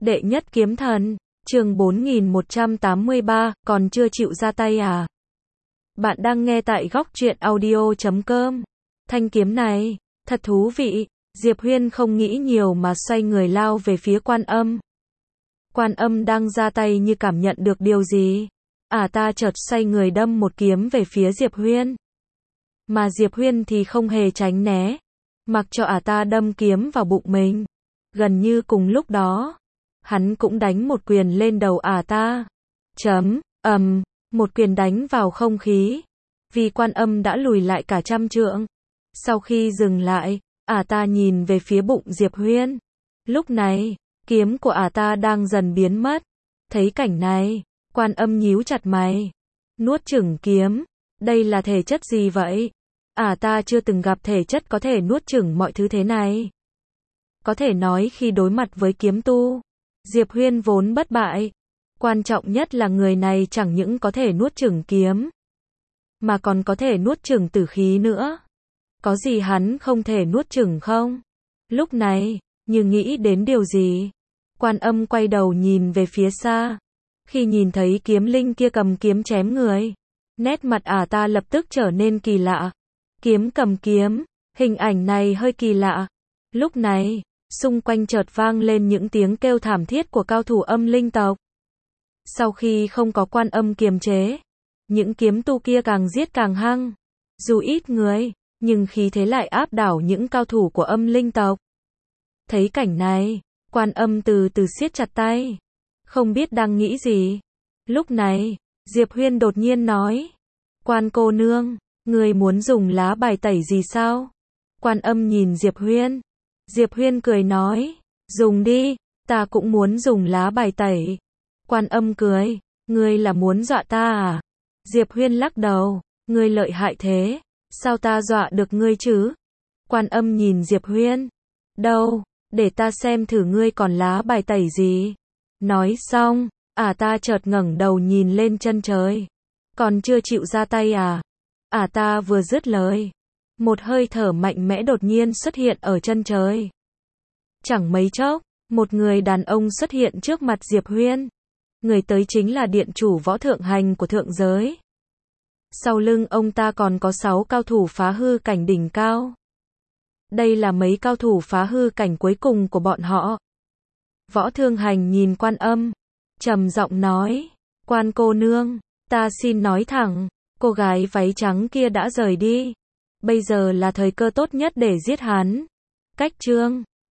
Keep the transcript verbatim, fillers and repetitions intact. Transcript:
Đệ nhất kiếm thần, chương bốn nghìn một trăm tám mươi ba, còn chưa chịu ra tay à? Bạn đang nghe tại góc truyện audio chấm com. Thanh kiếm này, thật thú vị. Diệp Huyên không nghĩ nhiều mà xoay người lao về phía Quan Âm. Quan Âm đang ra tay như cảm nhận được điều gì. Ả ta chợt xoay người đâm một kiếm về phía Diệp Huyên. Mà Diệp Huyên thì không hề tránh né, mặc cho Ả ta đâm kiếm vào bụng mình. Gần như cùng lúc đó, hắn cũng đánh một quyền lên đầu Ả ta. Chấm, ầm, một quyền đánh vào không khí. Vì Quan Âm đã lùi lại cả trăm trượng. Sau khi dừng lại, Ả ta nhìn về phía bụng Diệp Huyên. Lúc này, kiếm của Ả ta đang dần biến mất. Thấy cảnh này, Quan Âm nhíu chặt mày. Nuốt chửng kiếm, đây là thể chất gì vậy? Ả ta chưa từng gặp thể chất có thể nuốt chửng mọi thứ thế này. Có thể nói khi đối mặt với kiếm tu, Diệp Huyên vốn bất bại. Quan trọng nhất là người này chẳng những có thể nuốt chửng kiếm, mà còn có thể nuốt chửng tử khí nữa. Có gì hắn không thể nuốt chửng không? Lúc này, như nghĩ đến điều gì, Quan Âm quay đầu nhìn về phía xa. Khi nhìn thấy kiếm linh kia cầm kiếm chém người, nét mặt Ả ta lập tức trở nên kỳ lạ. Kiếm cầm kiếm, hình ảnh này hơi kỳ lạ. Lúc này, xung quanh chợt vang lên những tiếng kêu thảm thiết của cao thủ âm linh tộc. Sau khi không có Quan Âm kiềm chế, những kiếm tu kia càng giết càng hăng. Dù ít người, nhưng khí thế lại áp đảo những cao thủ của âm linh tộc. Thấy cảnh này, Quan Âm từ từ siết chặt tay, không biết đang nghĩ gì. Lúc này, Diệp Huyên đột nhiên nói: Quan cô nương, người muốn dùng lá bài tẩy gì sao? Quan Âm nhìn Diệp Huyên. Diệp Huyên cười nói: dùng đi, ta cũng muốn dùng lá bài tẩy. Quan Âm cười: ngươi là muốn dọa ta à? Diệp Huyên lắc đầu: ngươi lợi hại thế, sao ta dọa được ngươi chứ? Quan Âm nhìn Diệp Huyên: đâu, để ta xem thử ngươi còn lá bài tẩy gì. Nói xong, Ả ta chợt ngẩng đầu nhìn lên chân trời. Còn chưa chịu ra tay à? Ả ta vừa dứt lời, một hơi thở mạnh mẽ đột nhiên xuất hiện ở chân trời. Chẳng mấy chốc, một người đàn ông xuất hiện trước mặt Diệp Huyên. Người tới chính là điện chủ Võ Thượng Hành của thượng giới. Sau lưng ông ta còn có sáu cao thủ phá hư cảnh đỉnh cao. Đây là mấy cao thủ phá hư cảnh cuối cùng của bọn họ. Võ Thượng Hành nhìn Quan Âm, trầm giọng nói: Quan cô nương, ta xin nói thẳng, cô gái váy trắng kia đã rời đi. Bây giờ là thời cơ tốt nhất để giết hắn. Cách chương